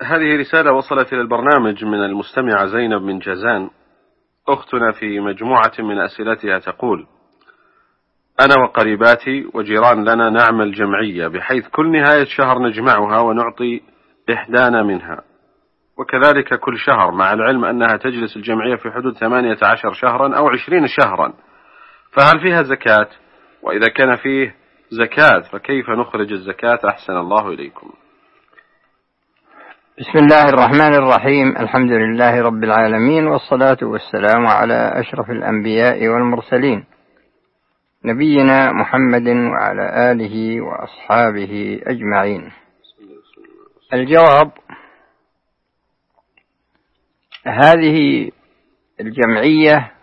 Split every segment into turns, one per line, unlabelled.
هذه رسالة وصلت إلى البرنامج من المستمعة زينب من جازان. أختنا في مجموعة من أسئلتها تقول: أنا وقريباتي وجيران لنا نعمل جمعية، بحيث كل نهاية شهر نجمعها ونعطي إحدانا منها، وكذلك كل شهر، مع العلم أنها تجلس الجمعية في حدود 18 شهرا أو 20 شهرا، فهل فيها زكاة؟ وإذا كان فيه زكاة فكيف نخرج الزكاة؟ أحسن الله إليكم.
بسم الله الرحمن الرحيم. الحمد لله رب العالمين، والصلاة والسلام على أشرف الأنبياء والمرسلين، نبينا محمد وعلى آله وأصحابه أجمعين. الجواب: هذه الجمعية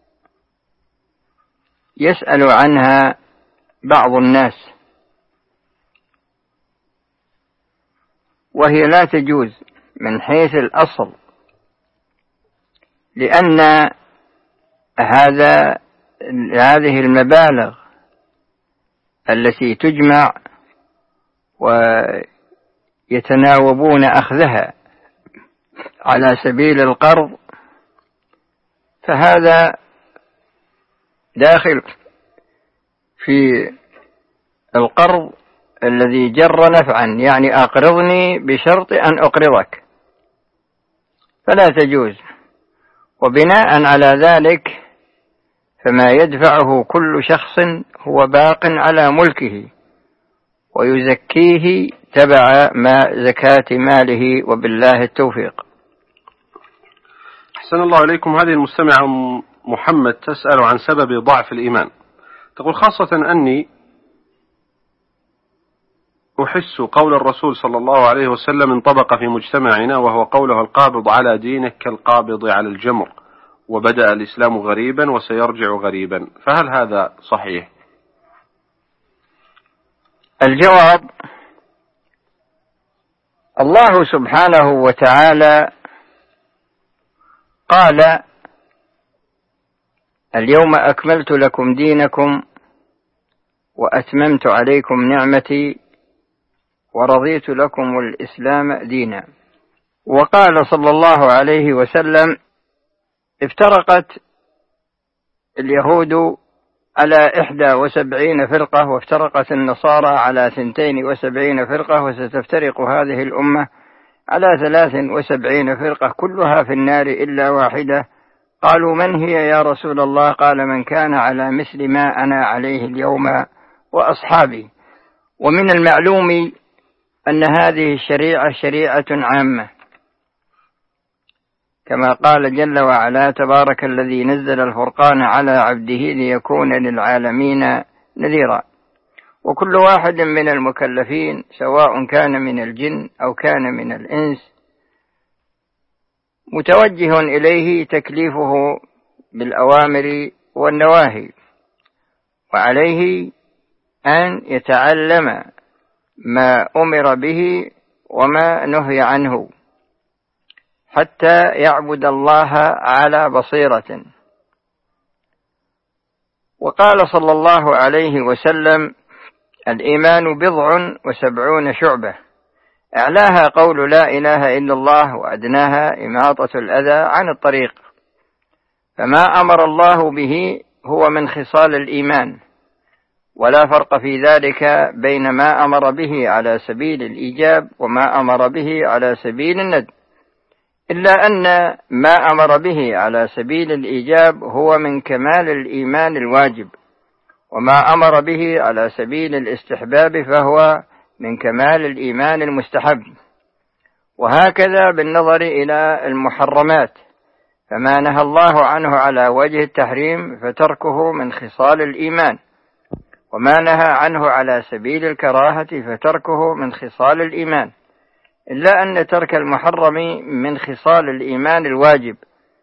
يسأل عنها بعض الناس، وهي لا تجوز من حيث الأصل، لأن هذه المبالغ التي تجمع ويتناوبون أخذها على سبيل القرض، فهذا داخل في القرض الذي جر نفعا، يعني أقرضني بشرط أن أقرضك، فلا تجوز. وبناء على ذلك فما يدفعه كل شخص هو باق على ملكه، ويزكيه تبع زكاة ماله، وبالله التوفيق.
أحسن الله إليكم. هذه المستمعة محمد تسأل عن سبب ضعف الإيمان. تقول: خاصة أني أحس قول الرسول صلى الله عليه وسلم انطبق في مجتمعنا، وهو قوله: القابض على دينك كالقابض على الجمر، وبدأ الإسلام غريبا وسيرجع غريبا، فهل هذا صحيح؟
الجواب: الله سبحانه وتعالى قال: اليوم أكملت لكم دينكم وأتممت عليكم نعمتي ورضيت لكم الإسلام دينا. وقال صلى الله عليه وسلم: افترقت اليهود على 71 فرقة، وافترقت النصارى على 72 فرقة، وستفترق هذه الأمة على 73 فرقة، كلها في النار إلا واحدة. قالوا: من هي يا رسول الله؟ قال: من كان على مثل ما أنا عليه اليوم وأصحابي. ومن المعلوم أن هذه الشريعة شريعة عامة، كما قال جل وعلا: تبارك الذي نزل الفرقان على عبده ليكون للعالمين نذيرا. وكل واحد من المكلفين، سواء كان من الجن أو كان من الإنس، متوجه إليه تكليفه بالأوامر والنواهي، وعليه أن يتعلم ما أمر به وما نهي عنه، حتى يعبد الله على بصيرة. وقال صلى الله عليه وسلم: الإيمان 70 شعبة، أعلاها قول لا إله إلا الله، وأدناها إماطة الأذى عن الطريق. فما أمر الله به هو من خصال الإيمان، ولا فرق في ذلك بين ما أمر به على سبيل الإيجاب وما أمر به على سبيل الندب، إلا أن ما أمر به على سبيل الإيجاب هو من كمال الإيمان الواجب، وما أمر به على سبيل الاستحباب فهو من كمال الإيمان المستحب. وهكذا بالنظر إلى المحرمات، فما نهى الله عنه على وجه التحريم فتركه من خصال الإيمان، وما نهى عنه على سبيل الكراهة فتركه من خصال الإيمان، إلا أن ترك المحرم من خصال الإيمان الواجب،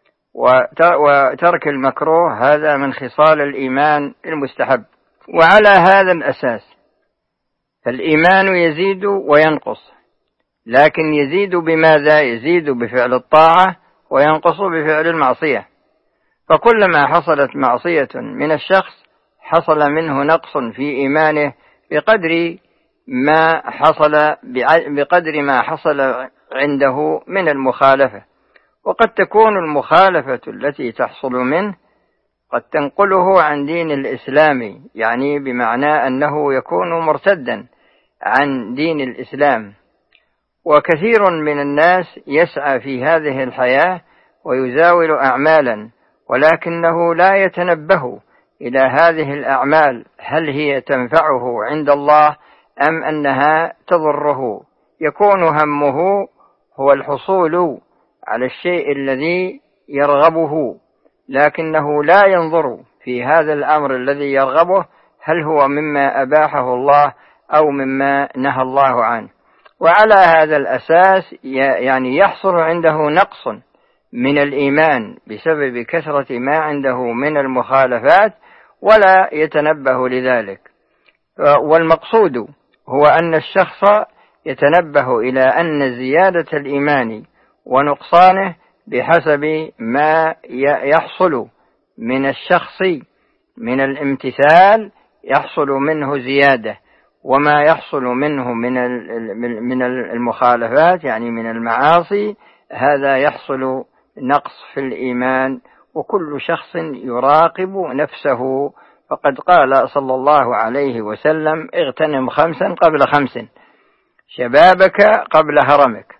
وترك المكروه هذا من خصال الإيمان المستحب. وعلى هذا الأساس فالإيمان يزيد وينقص، لكن يزيد بماذا؟ يزيد بفعل الطاعة، وينقص بفعل المعصية. فكلما حصلت معصية من الشخص حصل منه نقص في إيمانه بقدر ما حصل بقدر ما حصل عنده من المخالفة. وقد تكون المخالفة التي تحصل منه قد تنقله عن دين الإسلام، يعني بمعنى أنه يكون مرتدا عن دين الإسلام. وكثير من الناس يسعى في هذه الحياة ويزاول أعمالا، ولكنه لا يتنبه إلى هذه الأعمال هل هي تنفعه عند الله أم أنها تضره. يكون همه هو الحصول على الشيء الذي يرغبه، لكنه لا ينظر في هذا الأمر الذي يرغبه هل هو مما أباحه الله أو مما نهى الله عنه. وعلى هذا الأساس يعني يحصل عنده نقص من الإيمان بسبب كثرة ما عنده من المخالفات ولا يتنبه لذلك. والمقصود هو أن الشخص يتنبه إلى أن زيادة الإيمان ونقصانه بحسب ما يحصل من الشخص من الامتثال يحصل منه زيادة، وما يحصل منه من المخالفات يعني من المعاصي هذا يحصل نقص في الإيمان. وكل شخص يراقب نفسه، فقد قال صلى الله عليه وسلم: اغتنم 5 قبل 5، شبابك قبل هرمك،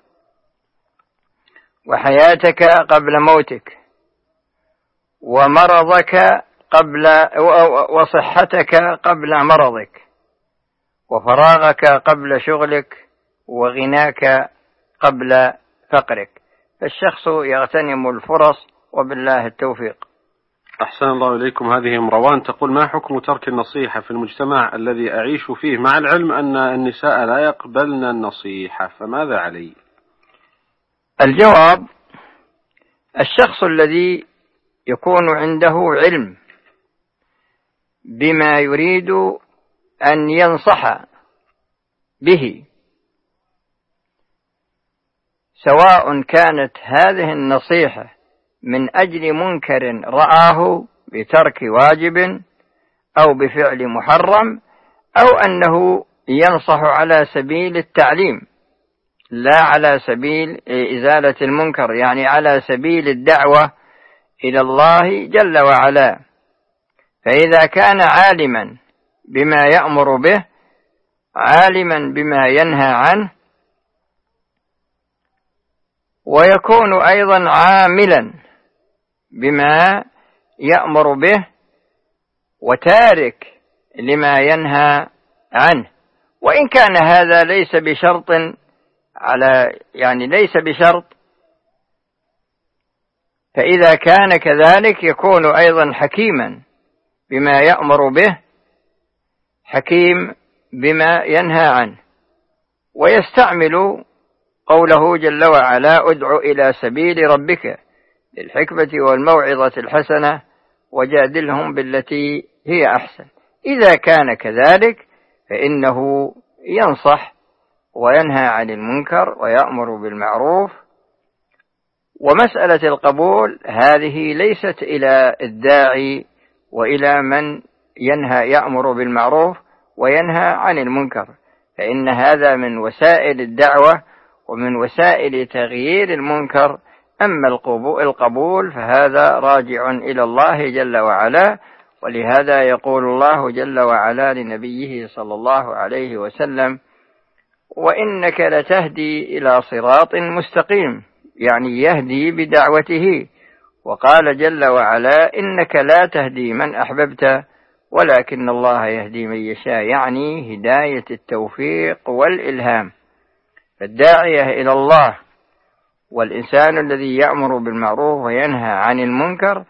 وحياتك قبل موتك، ومرضك وصحتك قبل مرضك، وفراغك قبل شغلك، وغناك قبل فقرك. فالشخص يغتنم الفرص، وبالله التوفيق.
أحسن الله إليكم. هذه مروان تقول: ما حكم ترك النصيحة في المجتمع الذي أعيش فيه مع العلم أن النساء لا يقبلن النصيحة، فماذا علي؟
الجواب: الشخص الذي يكون عنده علم بما يريد أن ينصح به، سواء كانت هذه النصيحة من أجل منكر رآه بترك واجب أو بفعل محرم، أو أنه ينصح على سبيل التعليم لا على سبيل إزالة المنكر، يعني على سبيل الدعوة إلى الله جل وعلا، فإذا كان عالما بما يأمر به عالما بما ينهى عنه، ويكون أيضا عاملا بما يأمر به وتارك لما ينهى عنه، وإن كان هذا ليس بشرط ليس بشرط، فإذا كان كذلك يكون أيضا حكيما بما يأمر به، حكيم بما ينهى عنه، ويستعمل قوله جل وعلا: ادع إلى سبيل ربك بالحكمة والموعظة الحسنة وجادلهم بالتي هي أحسن. إذا كان كذلك فإنه ينصح وينهى عن المنكر ويأمر بالمعروف. ومسألة القبول هذه ليست إلى الداعي وإلى من يأمر بالمعروف وينهى عن المنكر، فإن هذا من وسائل الدعوة ومن وسائل تغيير المنكر. أما القبول فهذا راجع إلى الله جل وعلا، ولهذا يقول الله جل وعلا لنبيه صلى الله عليه وسلم: وإنك لتهدي إلى صراط مستقيم، يعني يهدي بدعوته. وقال جل وعلا: إنك لا تهدي من أحببت ولكن الله يهدي من يشاء، يعني هداية التوفيق والإلهام. فالداعية إلى الله والإنسان الذي يأمر بالمعروف وينهى عن المنكر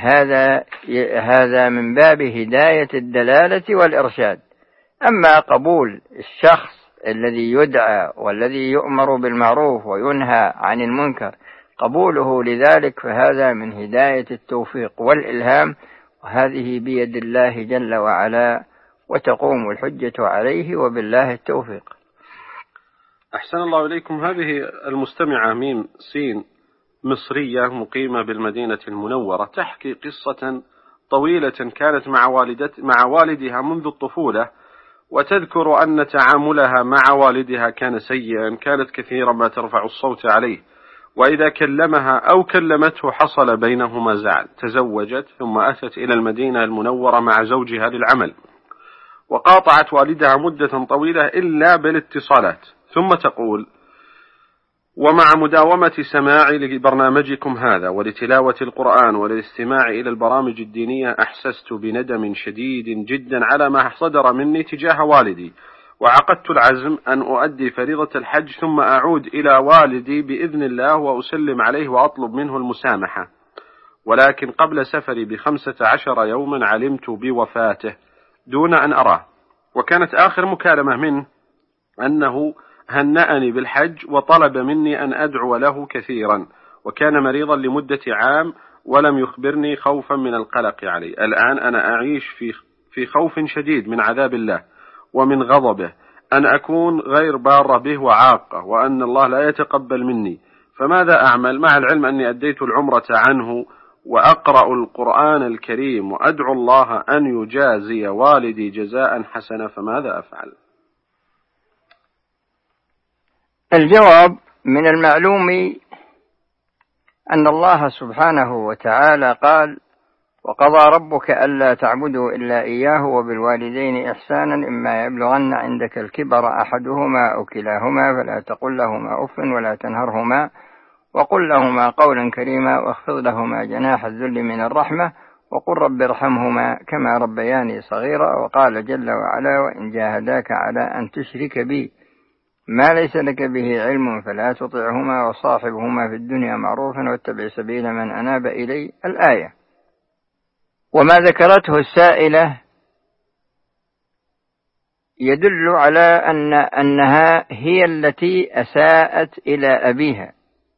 هذا من باب هداية الدلالة والإرشاد. أما قبول الشخص الذي يدعى والذي يؤمر بالمعروف وينهى عن المنكر، قبوله لذلك فهذا من هداية التوفيق والإلهام، وهذه بيد الله جل وعلا، وتقوم الحجة عليه، وبالله التوفيق.
أحسن الله إليكم. هذه المستمعة ميم سين مصرية مقيمة بالمدينة المنورة تحكي قصة طويلة كانت مع والدها منذ الطفولة، وتذكر أن تعاملها مع والدها كان سيئا، كانت كثيرا ما ترفع الصوت عليه، وإذا كلمها أو كلمته حصل بينهما زعل. تزوجت ثم أتت إلى المدينة المنورة مع زوجها للعمل، وقاطعت والدها مدة طويلة إلا بالاتصالات. ثم تقول: ومع مداومة سماعي لبرنامجكم هذا ولتلاوة القرآن وللاستماع إلى البرامج الدينية أحسست بندم شديد جدا على ما صدر مني تجاه والدي، وعقدت العزم أن أؤدي فريضة الحج ثم أعود إلى والدي بإذن الله وأسلم عليه وأطلب منه المسامحة. ولكن قبل سفري ب15 يوما علمت بوفاته دون أن أراه، وكانت آخر مكالمة منه أنه هنأني بالحج وطلب مني أن أدعو له كثيرا، وكان مريضا لمدة عام ولم يخبرني خوفا من القلق عليه. الآن أنا أعيش في خوف شديد من عذاب الله ومن غضبه، أن أكون غير بارة به وعاقة، وأن الله لا يتقبل مني، فماذا أعمل مع العلم أني أديت العمرة عنه وأقرأ القرآن الكريم وأدعو الله أن يجازي والدي جزاء حسنا، فماذا أفعل؟
الجواب: من المعلوم أن الله سبحانه وتعالى قال: وقضى ربك ألا تعبدوا إلا إياه وبالوالدين إحسانا إما يبلغن عندك الكبر أحدهما أو كلاهما فلا تقل لهما أف ولا تنهرهما وقل لهما قولا كريما واخفض لهما جناح الذل من الرحمة وقل رب ارحمهما كما ربياني صغيرا. وقال جل وعلا: وإن جاهداك على أن تشرك بي ما ليس لك به علم فلا تطعهما وصاحبهما في الدنيا معروفا واتبع سبيل من أناب إلي. الآية. وما ذكرته السائلة يدل على أنها هي التي أساءت إلى أبيها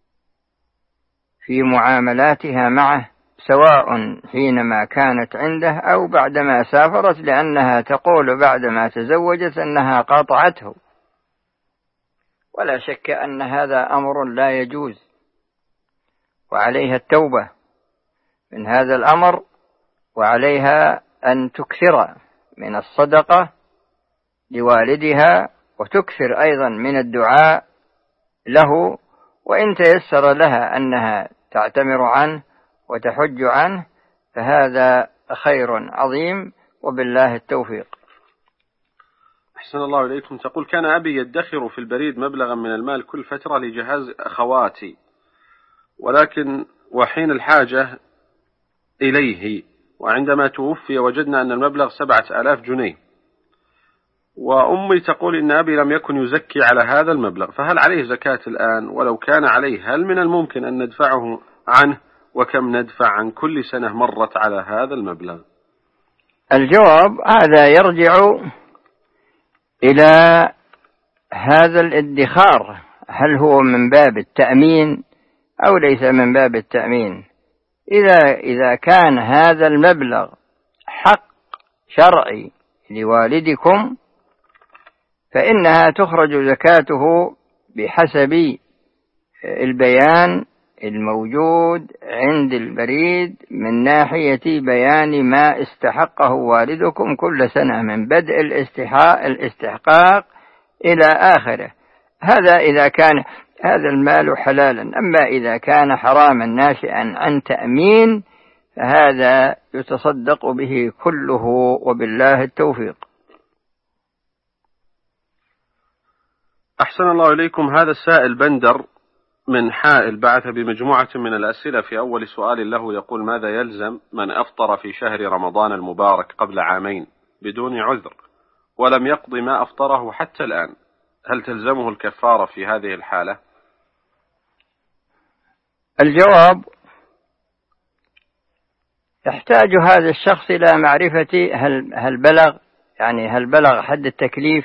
في معاملاتها معه، سواء حينما كانت عنده أو بعدما سافرت، لأنها تقول بعدما تزوجت أنها قاطعته، ولا شك أن هذا أمر لا يجوز، وعليها التوبة من هذا الأمر، وعليها أن تكثر من الصدقة لوالدها وتكثر أيضا من الدعاء له، وإن تيسر لها أنها تعتمر عنه وتحج عنه فهذا خير عظيم، وبالله التوفيق.
أحسن الله إليكم. تقول: كان أبي يدخر في البريد مبلغا من المال كل فترة لجهاز أخواتي، ولكن وحين الحاجة إليه، وعندما توفي وجدنا أن المبلغ 7000 جنيه، وأمي تقول إن أبي لم يكن يزكي على هذا المبلغ، فهل عليه زكاة الآن؟ ولو كان عليه هل من الممكن أن ندفعه عنه؟ وكم ندفع عن كل سنة مرت على هذا المبلغ؟
الجواب: هذا يرجع إلى هذا الادخار، هل هو من باب التأمين أو ليس من باب التأمين. إذا كان هذا المبلغ حق شرعي لوالدكم فإنها تخرج زكاته بحسب البيان الموجود عند البريد من ناحية بيان ما استحقه والدكم كل سنة من بدء الاستحقاق إلى آخره. هذا إذا كان هذا المال حلالا. أما إذا كان حراما ناشئا عن تأمين فهذا يتصدق به كله، وبالله التوفيق.
أحسن الله إليكم. هذا السائل بندر من حائل بعث بمجموعة من الأسئلة. في أول سؤال له يقول: ماذا يلزم من أفطر في شهر رمضان المبارك قبل عامين بدون عذر ولم يقضي ما أفطره حتى الآن؟ هل تلزمه الكفارة في هذه الحالة؟
الجواب: يحتاج هذا الشخص إلى معرفة هل بلغ حد التكليف،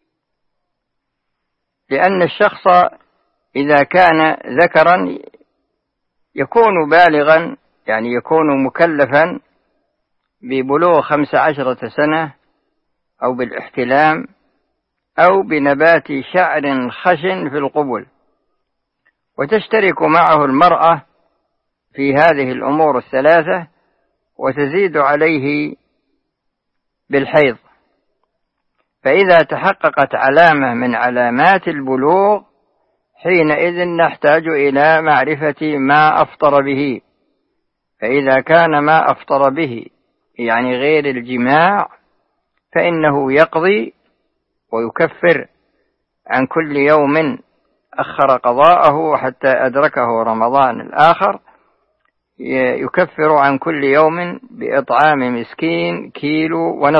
لأن الشخص إذا كان ذكرا يكون بالغا، يعني يكون مكلفا ببلوغ 15 سنة أو بالاحتلام أو بنبات شعر خشن في القبل، وتشترك معه المرأة في هذه الأمور الثلاثة وتزيد عليه بالحيض، فإذا تحققت علامة من علامات البلوغ حينئذ نحتاج إلى معرفة ما أفطر به. فإذا كان ما أفطر به يعني غير الجماع فإنه يقضي ويكفر عن كل يوم أخر قضاءه حتى أدركه رمضان الآخر، يكفر عن كل يوم بإطعام مسكين 1.5 كيلو.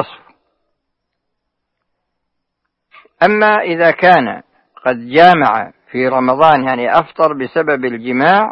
أما إذا كان قد جامع في رمضان يعني أفطر بسبب الجماع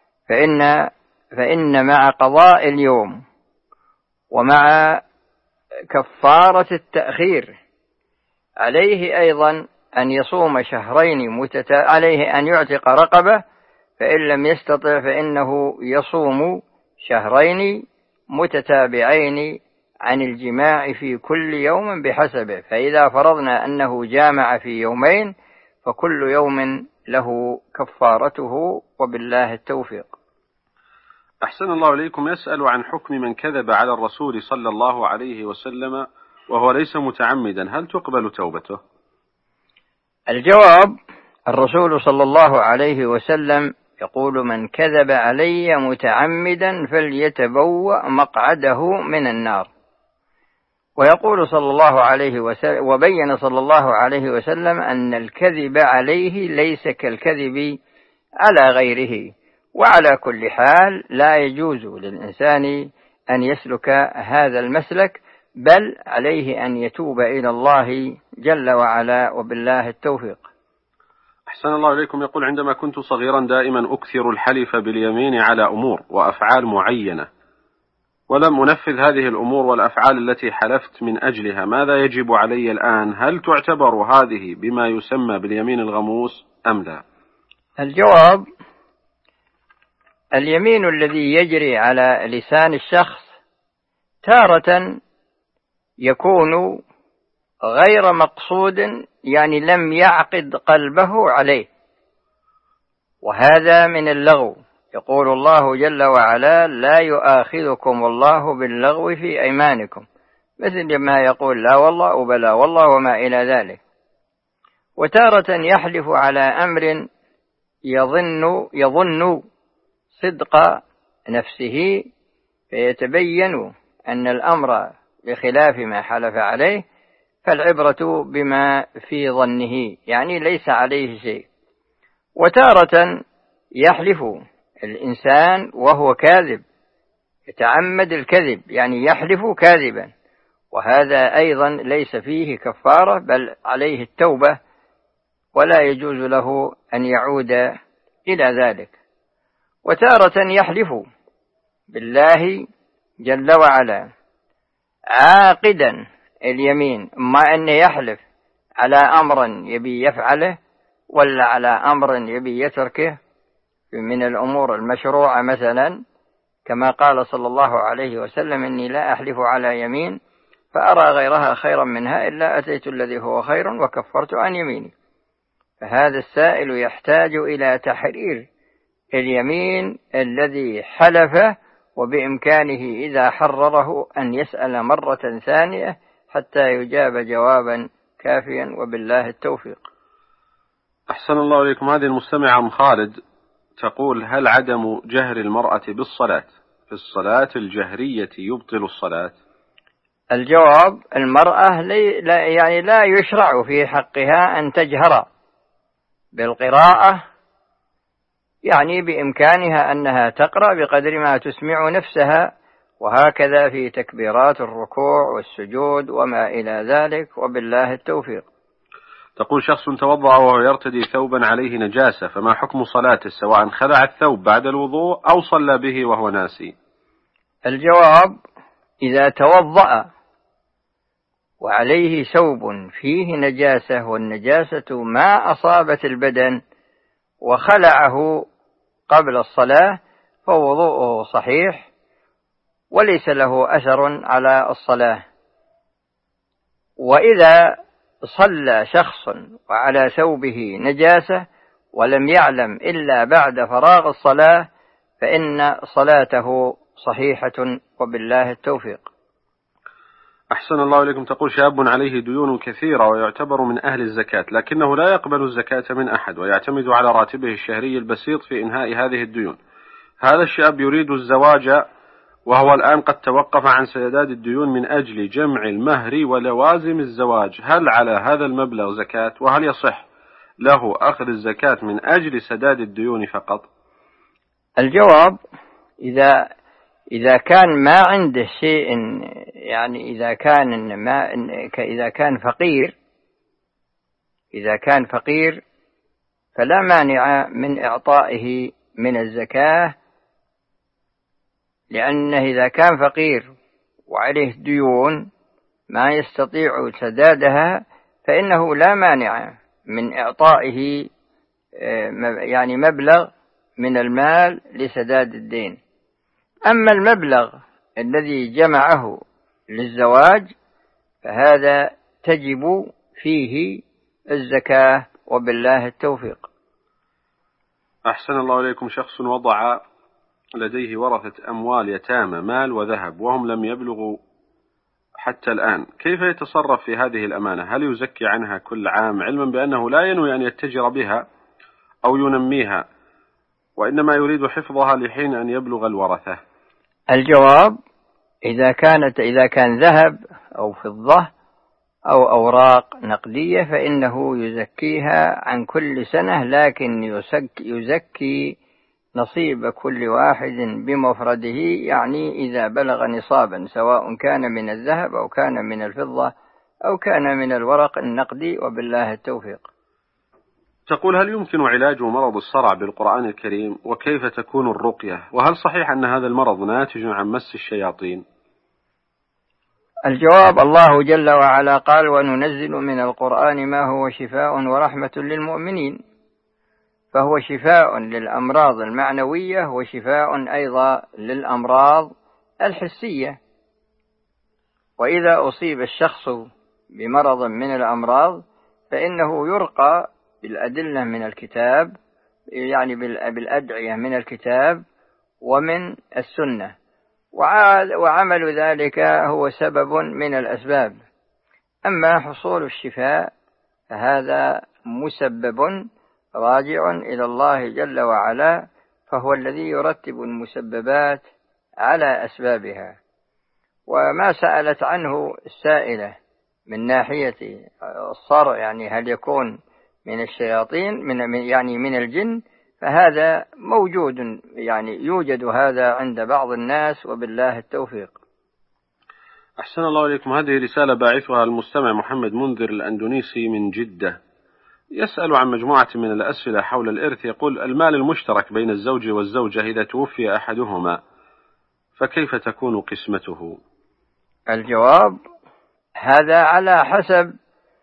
فإن مع قضاء اليوم ومع كفارة التأخير عليه أيضا أن يصوم شهرين عليه أن يعتق رقبة، فإن لم يستطع فإنه يصوم شهرين متتابعين عن الجماع في كل يوم بحسبه. فإذا فرضنا أنه جامع في يومين فكل يوم له كفارته، وبالله التوفيق.
أحسن الله إليكم. يسأل عن حكم من كذب على الرسول صلى الله عليه وسلم وهو ليس متعمدا، هل تقبل توبته؟
الجواب: الرسول صلى الله عليه وسلم يقول: من كذب علي متعمدا فليتبوأ مقعده من النار. ويقول صلى الله عليه وسلم، وبين صلى الله عليه وسلم أن الكذب عليه ليس كالكذب على غيره. وعلى كل حال لا يجوز للإنسان أن يسلك هذا المسلك، بل عليه أن يتوب إلى الله جل وعلا، وبالله التوفيق.
أحسن الله إليكم. يقول: عندما كنت صغيرا دائما أكثر الحلف باليمين على أمور وأفعال معينة، ولم أنفذ هذه الأمور والأفعال التي حلفت من أجلها، ماذا يجب علي الآن؟ هل تعتبر هذه بما يسمى باليمين الغموس أم لا؟
الجواب: اليمين الذي يجري على لسان الشخص تارة يكون غير مقصود، يعني لم يعقد قلبه عليه، وهذا من اللغو. يقول الله جل وعلا: لا يؤاخذكم الله باللغو في أيمانكم، مثل ما يقول لا والله وبلا والله وما إلى ذلك. وتارة يحلف على أمر يظن صدق نفسه فيتبين أن الأمر بخلاف ما حلف عليه، فالعبرة بما في ظنه، يعني ليس عليه شيء. وتارة يحلف الإنسان وهو كاذب، يتعمد الكذب، يعني يحلف كاذبا، وهذا أيضا ليس فيه كفارة بل عليه التوبة، ولا يجوز له أن يعود إلى ذلك. وتارة يحلف بالله جل وعلا عاقدا اليمين، ما أن يحلف على أمر يبي يفعله ولا على أمر يبي يتركه من الأمور المشروعة، مثلا كما قال صلى الله عليه وسلم: إني لا أحلف على يمين فأرى غيرها خيرا منها إلا أتيت الذي هو خير وكفرت عن يميني. فهذا السائل يحتاج إلى تحرير اليمين الذي حلفه، وبإمكانه إذا حرره أن يسأل مرة ثانية حتى يجاب جوابا كافيا، وبالله التوفيق.
أحسن الله إليكم. هذه المستمعة أم خالد تقول: هل عدم جهر المرأة بالصلاة في الصلاة الجهرية يبطل الصلاة؟
الجواب: المرأة يعني لا يشرع في حقها أن تجهر بالقراءة، يعني بإمكانها أنها تقرأ بقدر ما تسمع نفسها، وهكذا في تكبيرات الركوع والسجود وما إلى ذلك، وبالله التوفيق.
تقول: شخص توضأ وهو يرتدي ثوبا عليه نجاسة، فما حكم صلاته سواء خلع الثوب بعد الوضوء أو صلى به وهو ناسي؟
الجواب: إذا توضأ وعليه ثوب فيه نجاسة والنجاسة ما أصابت البدن وخلعه قبل الصلاة فوضوءه صحيح وليس له أثر على الصلاة. وإذا صلى شخص وعلى ثوبه نجاسة ولم يعلم إلا بعد فراغ الصلاة فإن صلاته صحيحة، وبالله التوفيق.
أحسن الله إليكم. تقول: شاب عليه ديون كثيرة ويعتبر من أهل الزكاة، لكنه لا يقبل الزكاة من أحد ويعتمد على راتبه الشهري البسيط في إنهاء هذه الديون. هذا الشاب يريد الزواج وهو الآن قد توقف عن سداد الديون من أجل جمع المهر ولوازم الزواج، هل على هذا المبلغ زكاة؟ وهل يصح له أخذ الزكاة من أجل سداد الديون فقط؟
الجواب: إذا كان ما عنده شيء، يعني إذا كان فقير فلا مانع من إعطائه من الزكاة، لأنه إذا كان فقير وعليه ديون ما يستطيع سدادها فإنه لا مانع من إعطائه يعني مبلغ من المال لسداد الدين. أما المبلغ الذي جمعه للزواج فهذا تجب فيه الزكاة، وبالله التوفيق.
أحسن الله إليكم. شخص وضع لديه ورثة أموال يتامى مال وذهب وهم لم يبلغوا حتى الآن، كيف يتصرف في هذه الأمانة؟ هل يزكي عنها كل عام، علما بأنه لا ينوي أن يتجر بها أو ينميها، وإنما يريد حفظها لحين أن يبلغ الورثة؟
الجواب: إذا كان ذهب أو فضة أو أوراق نقدية فإنه يزكيها عن كل سنة، لكن يزكي نصيب كل واحد بمفرده، يعني إذا بلغ نصابا، سواء كان من الذهب أو كان من الفضة أو كان من الورق النقدي، وبالله التوفيق.
تقول: هل يمكن علاج مرض الصرع بالقرآن الكريم؟ وكيف تكون الرقية؟ وهل صحيح أن هذا المرض ناتج عن مس الشياطين؟
الجواب: الله جل وعلا قال: وننزل من القرآن ما هو شفاء ورحمة للمؤمنين، فهو شفاء للأمراض المعنوية وشفاء أيضا للأمراض الحسية. وإذا أصيب الشخص بمرض من الأمراض فإنه يرقى بالأدلة من الكتاب، يعني بالأدعية من الكتاب ومن السنة، وعمل ذلك هو سبب من الأسباب. أما حصول الشفاء فهذا مسبب راجع إلى الله جل وعلا، فهو الذي يرتب المسببات على أسبابها. وما سألت عنه السائلة من ناحية الصرع، يعني هل يكون من الشياطين من الجن، فهذا موجود، يعني يوجد هذا عند بعض الناس، وبالله التوفيق.
أحسن الله إليكم. هذه رسالة باعثها المستمع محمد منذر الأندونيسي من جدة، يسأل عن مجموعة من الأسئلة حول الإرث. يقول: المال المشترك بين الزوج والزوجة إذا توفي أحدهما فكيف تكون قسمته؟
الجواب: هذا على حسب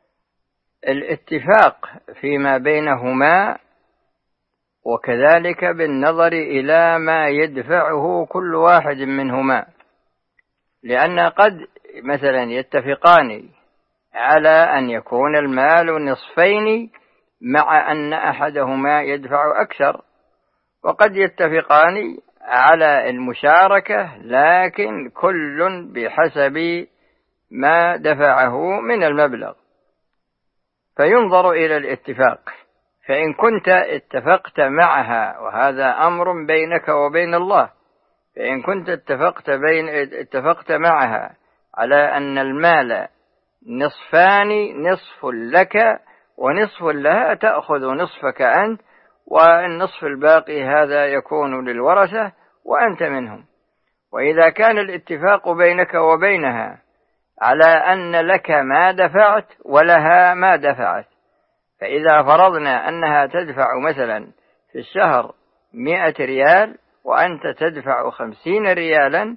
الاتفاق فيما بينهما، وكذلك بالنظر إلى ما يدفعه كل واحد منهما، لأن قد مثلا يتفقان على أن يكون المال نصفين مع أن أحدهما يدفع أكثر، وقد يتفقان على المشاركة لكن كل بحسب ما دفعه من المبلغ، فينظر إلى الاتفاق. فإن كنت اتفقت معها، وهذا أمر بينك وبين الله، فإن كنت اتفقت معها على أن المال نصفان، نصف لك ونصف لها، تأخذ نصفك أنت، والنصف الباقي هذا يكون للورثة وأنت منهم. وإذا كان الاتفاق بينك وبينها على أن لك ما دفعت ولها ما دفعت، فإذا فرضنا أنها تدفع مثلا في الشهر 100 ريال وأنت تدفع 50 ريالا،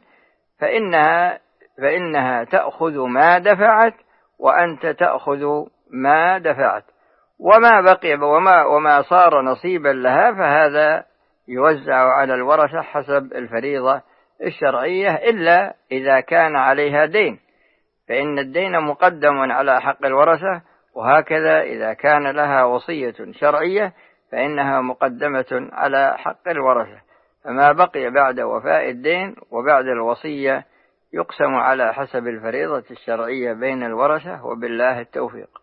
فإنها تأخذ ما دفعت وأنت تأخذ ما دفعت، وما بقي وما صار نصيبا لها فهذا يوزع على الورثة حسب الفريضة الشرعية، إلا إذا كان عليها دين، فإن الدين مقدم على حق الورثة، وهكذا إذا كان لها وصية شرعية فإنها مقدمة على حق الورثة. فما بقي بعد وفاء الدين وبعد الوصية يقسم على حسب الفريضة الشرعية بين الورثة، وبالله التوفيق.